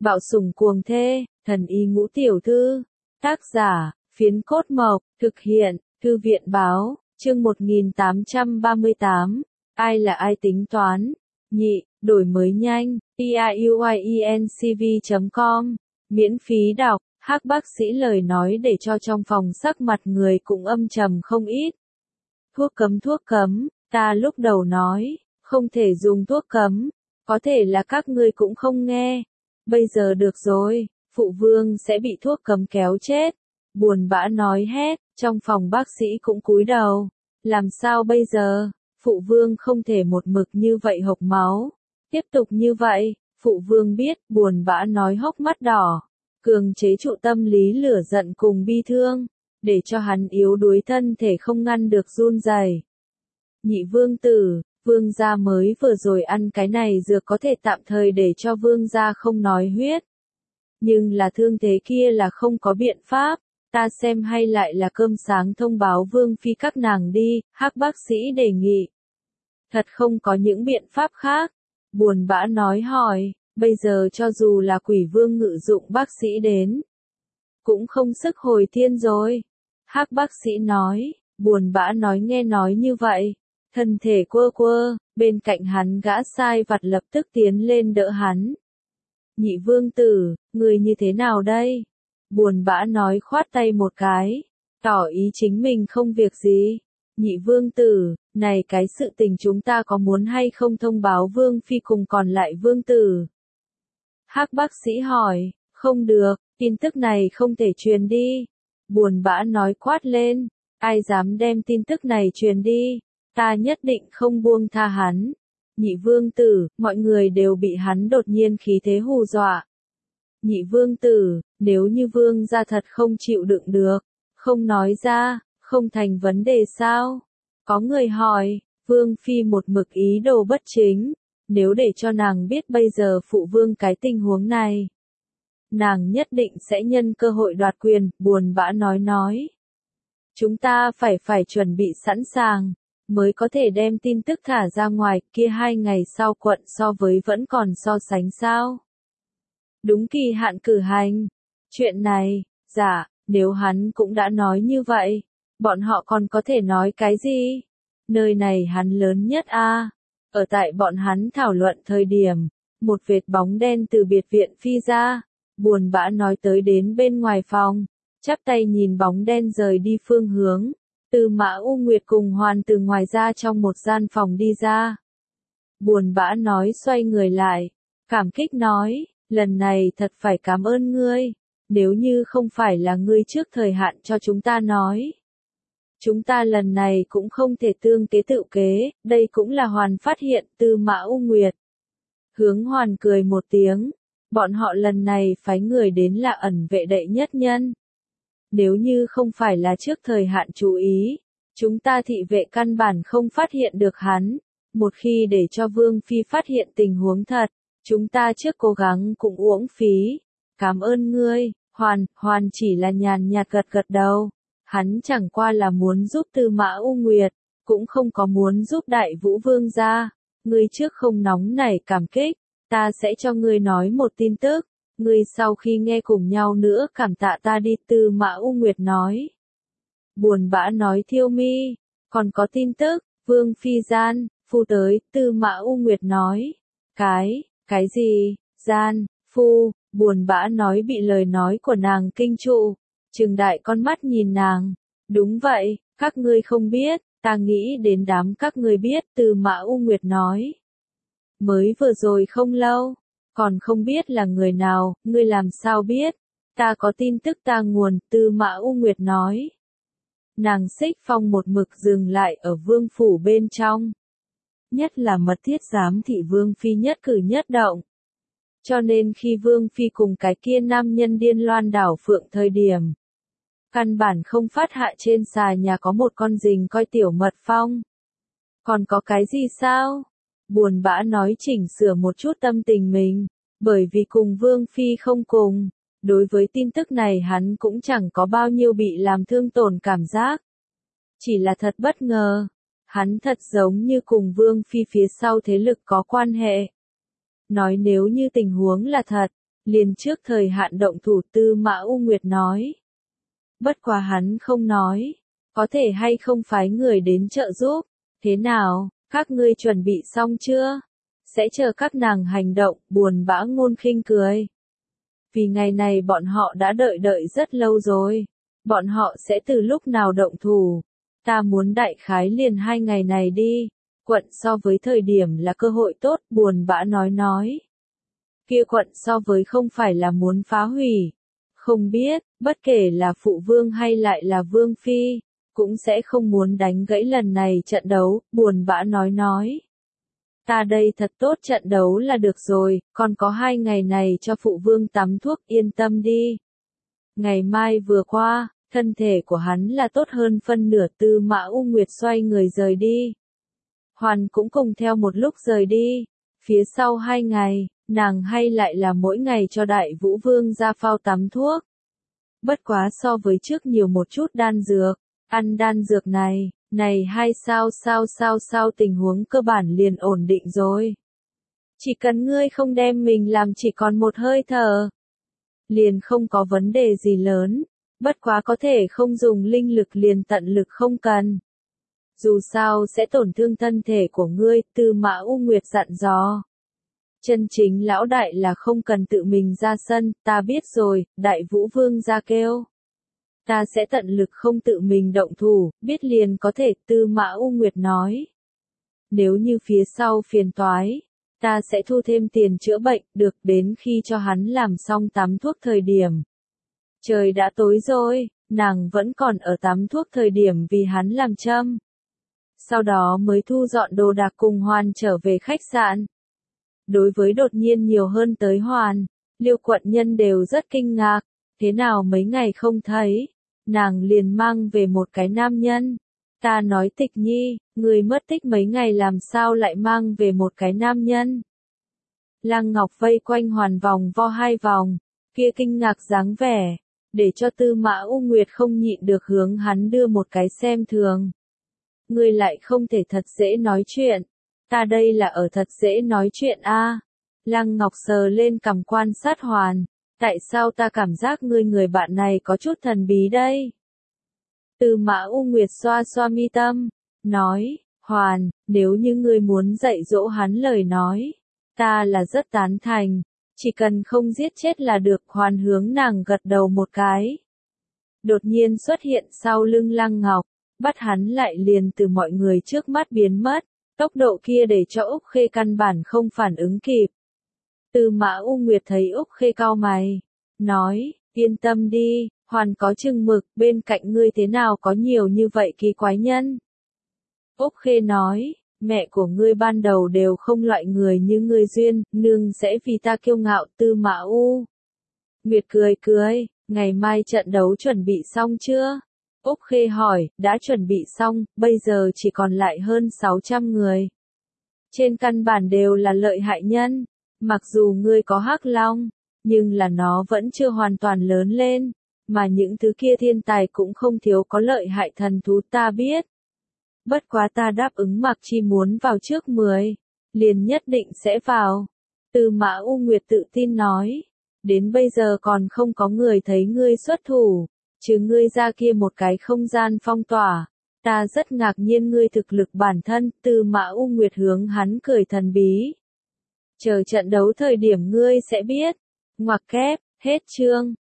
Bạo sủng cuồng thê, thần y ngũ tiểu thư. Tác giả, Phiến Cốt Mộc, thực hiện, Thư viện báo, chương 1838. Ai là ai tính toán? Nhị, đổi mới nhanh, piuiencv.com, miễn phí đọc. Hắc bác sĩ lời nói để cho trong phòng sắc mặt người cũng âm trầm không ít. Thuốc cấm, ta lúc đầu nói, không thể dùng thuốc cấm, có thể là các ngươi cũng không nghe. Bây giờ được rồi, phụ vương sẽ bị thuốc cấm kéo chết. Buồn bã nói hét, trong phòng bác sĩ cũng cúi đầu. Làm sao bây giờ, phụ vương không thể một mực như vậy hộc máu. Tiếp tục như vậy, phụ vương biết, buồn bã nói hốc mắt đỏ. Cường chế trụ tâm lý lửa giận cùng bi thương, để cho hắn yếu đuối thân thể không ngăn được run rẩy. Nhị vương tử, vương gia mới vừa rồi ăn cái này dược có thể tạm thời để cho vương gia không nói huyết. Nhưng là thương thế kia là không có biện pháp, ta xem hay lại là cơm sáng thông báo vương phi các nàng đi, Hắc bác sĩ đề nghị. Thật không có những biện pháp khác, buồn bã nói hỏi. Bây giờ cho dù là quỷ vương ngự dụng bác sĩ đến, cũng không sức hồi thiên rồi. Hắc bác sĩ nói, buồn bã nói nghe nói như vậy. Thân thể quơ, bên cạnh hắn gã sai vặt lập tức tiến lên đỡ hắn. Nhị vương tử, người như thế nào đây? Buồn bã nói khoát tay một cái, tỏ ý chính mình không việc gì. Nhị vương tử, này cái sự tình chúng ta có muốn hay không thông báo vương phi cùng còn lại vương tử? Hắc bác sĩ hỏi, không được, tin tức này không thể truyền đi. Buồn bã nói quát lên, ai dám đem tin tức này truyền đi, ta nhất định không buông tha hắn. Nhị vương tử, mọi người đều bị hắn đột nhiên khí thế hù dọa. Nhị vương tử, nếu như vương gia thật không chịu đựng được, không nói ra, không thành vấn đề sao? Có người hỏi, vương phi một mực ý đồ bất chính. Nếu để cho nàng biết bây giờ phụ vương cái tình huống này, nàng nhất định sẽ nhân cơ hội đoạt quyền, buồn bã nói. Chúng ta phải chuẩn bị sẵn sàng, mới có thể đem tin tức thả ra ngoài, kia 2 ngày sau quận so với vẫn còn so sánh sao? Đúng kỳ hạn cử hành. Chuyện này, dạ, nếu hắn cũng đã nói như vậy, bọn họ còn có thể nói cái gì? Nơi này hắn lớn nhất a. Ở tại bọn hắn thảo luận thời điểm, một vệt bóng đen từ biệt viện phi ra, buồn bã nói tới đến bên ngoài phòng, chắp tay nhìn bóng đen rời đi phương hướng, Tư Mã U Nguyệt cùng Hoàn từ ngoài ra trong một gian phòng đi ra. Buồn bã nói xoay người lại, cảm kích nói, lần này thật phải cảm ơn ngươi, nếu như không phải là ngươi trước thời hạn cho chúng ta nói. Chúng ta lần này cũng không thể tương kế tự kế, đây cũng là Hoàn phát hiện. Tư Mã U Nguyệt hướng Hoàn cười một tiếng, bọn họ lần này phái người đến là ẩn vệ đệ nhất nhân. Nếu như không phải là trước thời hạn chú ý, chúng ta thị vệ căn bản không phát hiện được hắn. Một khi để cho Vương Phi phát hiện tình huống thật, chúng ta trước cố gắng cũng uổng phí. Cảm ơn ngươi, Hoàn chỉ là nhàn nhạt gật đầu. Hắn chẳng qua là muốn giúp Tư Mã U Nguyệt, cũng không có muốn giúp Đại Vũ Vương gia. Ngươi trước không nóng nảy cảm kích, ta sẽ cho ngươi nói một tin tức, ngươi sau khi nghe cùng nhau nữa cảm tạ ta đi. Tư Mã U Nguyệt nói. Buồn bã nói Thiêu Mi, còn có tin tức, Vương Phi gian, phu tới. Tư Mã U Nguyệt nói. Cái gì, gian, phu, buồn bã nói bị lời nói của nàng kinh trụ. Trừng đại con mắt nhìn nàng. Đúng vậy, các ngươi không biết, ta nghĩ đến đám các ngươi biết. Tư Mã U Nguyệt nói. Mới vừa rồi không lâu, còn không biết là người nào, ngươi làm sao biết? Ta có tin tức ta nguồn. Tư Mã U Nguyệt nói. Nàng Xích Phong một mực dừng lại ở vương phủ bên trong. Nhất là mật thiết giám thị Vương Phi nhất cử nhất động. Cho nên khi Vương Phi cùng cái kia nam nhân điên loan đảo phượng thời điểm, căn bản không phát hạ trên xà nhà có một con rình coi tiểu mật phong. Còn có cái gì sao? Buồn bã nói chỉnh sửa một chút tâm tình mình, bởi vì cùng Vương Phi không cùng, đối với tin tức này hắn cũng chẳng có bao nhiêu bị làm thương tổn cảm giác. Chỉ là thật bất ngờ, hắn thật giống như cùng Vương Phi phía sau thế lực có quan hệ. Nói nếu như tình huống là thật, liền trước thời hạn động thủ, Tư Mã U Nguyệt nói. Bất quá hắn không nói, có thể hay không phái người đến trợ giúp, thế nào, các ngươi chuẩn bị xong chưa? Sẽ chờ các nàng hành động, buồn bã ngôn khinh cười. Vì ngày này bọn họ đã đợi rất lâu rồi, bọn họ sẽ từ lúc nào động thủ? Ta muốn đại khái liền 2 ngày này đi, quận so với thời điểm là cơ hội tốt, buồn bã nói. Kia quận so với không phải là muốn phá hủy. Không biết, bất kể là phụ vương hay lại là vương phi, cũng sẽ không muốn đánh gãy lần này trận đấu, buồn bã nói. Ta đây thật tốt, trận đấu là được rồi, còn có 2 ngày này cho phụ vương tắm thuốc, yên tâm đi. Ngày mai vừa qua, thân thể của hắn là tốt hơn phân nửa. Tư Mã U Nguyệt xoay người rời đi. Hoàn cũng cùng theo một lúc rời đi. Phía sau 2 ngày, nàng hay lại là mỗi ngày cho Đại Vũ Vương ra phao tắm thuốc. Bất quá so với trước nhiều một chút đan dược, ăn đan dược này hay sao tình huống cơ bản liền ổn định rồi. Chỉ cần ngươi không đem mình làm chỉ còn một hơi thở, liền không có vấn đề gì lớn, bất quá có thể không dùng linh lực liền tận lực không cần. Dù sao sẽ tổn thương thân thể của ngươi, Tư Mã U Nguyệt dặn dò. Chân chính lão đại là không cần tự mình ra sân, ta biết rồi, Đại Vũ Vương ra kêu. Ta sẽ tận lực không tự mình động thủ, biết liền có thể, Tư Mã U Nguyệt nói. Nếu như phía sau phiền toái, ta sẽ thu thêm tiền chữa bệnh, được, đến khi cho hắn làm xong tắm thuốc thời điểm. Trời đã tối rồi, nàng vẫn còn ở tắm thuốc thời điểm vì hắn làm châm. Sau đó mới thu dọn đồ đạc cùng Hoàn trở về khách sạn. Đối với đột nhiên nhiều hơn tới Hoàn, Liêu quận nhân đều rất kinh ngạc, thế nào mấy ngày không thấy, nàng liền mang về một cái nam nhân. Ta nói Tịch Nhi, người mất tích mấy ngày làm sao lại mang về một cái nam nhân. Lăng Ngọc vây quanh Hoàn vòng vo 2 vòng, kia kinh ngạc dáng vẻ, để cho Tư Mã U Nguyệt không nhịn được hướng hắn đưa một cái xem thường. Ngươi lại không thể thật dễ nói chuyện, ta đây là ở thật dễ nói chuyện a. Lăng Ngọc sờ lên cằm quan sát Hoàn, tại sao ta cảm giác người bạn này có chút thần bí đây? Tư Mã U Nguyệt xoa xoa mi tâm, nói, Hoàn, nếu như ngươi muốn dạy dỗ hắn lời nói, ta là rất tán thành, chỉ cần không giết chết là được. Hoàn hướng nàng gật đầu một cái. Đột nhiên xuất hiện sau lưng Lăng Ngọc, bắt hắn lại liền từ mọi người trước mắt biến mất, tốc độ kia để cho Úc Khê căn bản không phản ứng kịp. Tư Mã U Nguyệt thấy Úc Khê cau mày, nói, yên tâm đi, Hoàn có chừng mực, bên cạnh ngươi thế nào có nhiều như vậy kỳ quái nhân. Úc Khê nói, mẹ của ngươi ban đầu đều không loại người như ngươi duyên, nương sẽ vì ta kiêu ngạo. Tư Mã U Nguyệt cười, ngày mai trận đấu chuẩn bị xong chưa? Úc Khê hỏi, đã chuẩn bị xong, bây giờ chỉ còn lại hơn 600 người. Trên căn bản đều là lợi hại nhân, mặc dù ngươi có Hắc Long, nhưng là nó vẫn chưa hoàn toàn lớn lên, mà những thứ kia thiên tài cũng không thiếu có lợi hại thần thú, ta biết. Bất quá ta đáp ứng Mạc Chi muốn vào trước 10, liền nhất định sẽ vào. Tư Mã U Nguyệt tự tin nói, đến bây giờ còn không có người thấy ngươi xuất thủ, trừ ngươi ra kia một cái không gian phong tỏa. Ta rất ngạc nhiên ngươi thực lực bản thân. Tư Mã U Nguyệt hướng hắn cười thần bí. Chờ trận đấu thời điểm ngươi sẽ biết. Ngoặc kép, hết chương.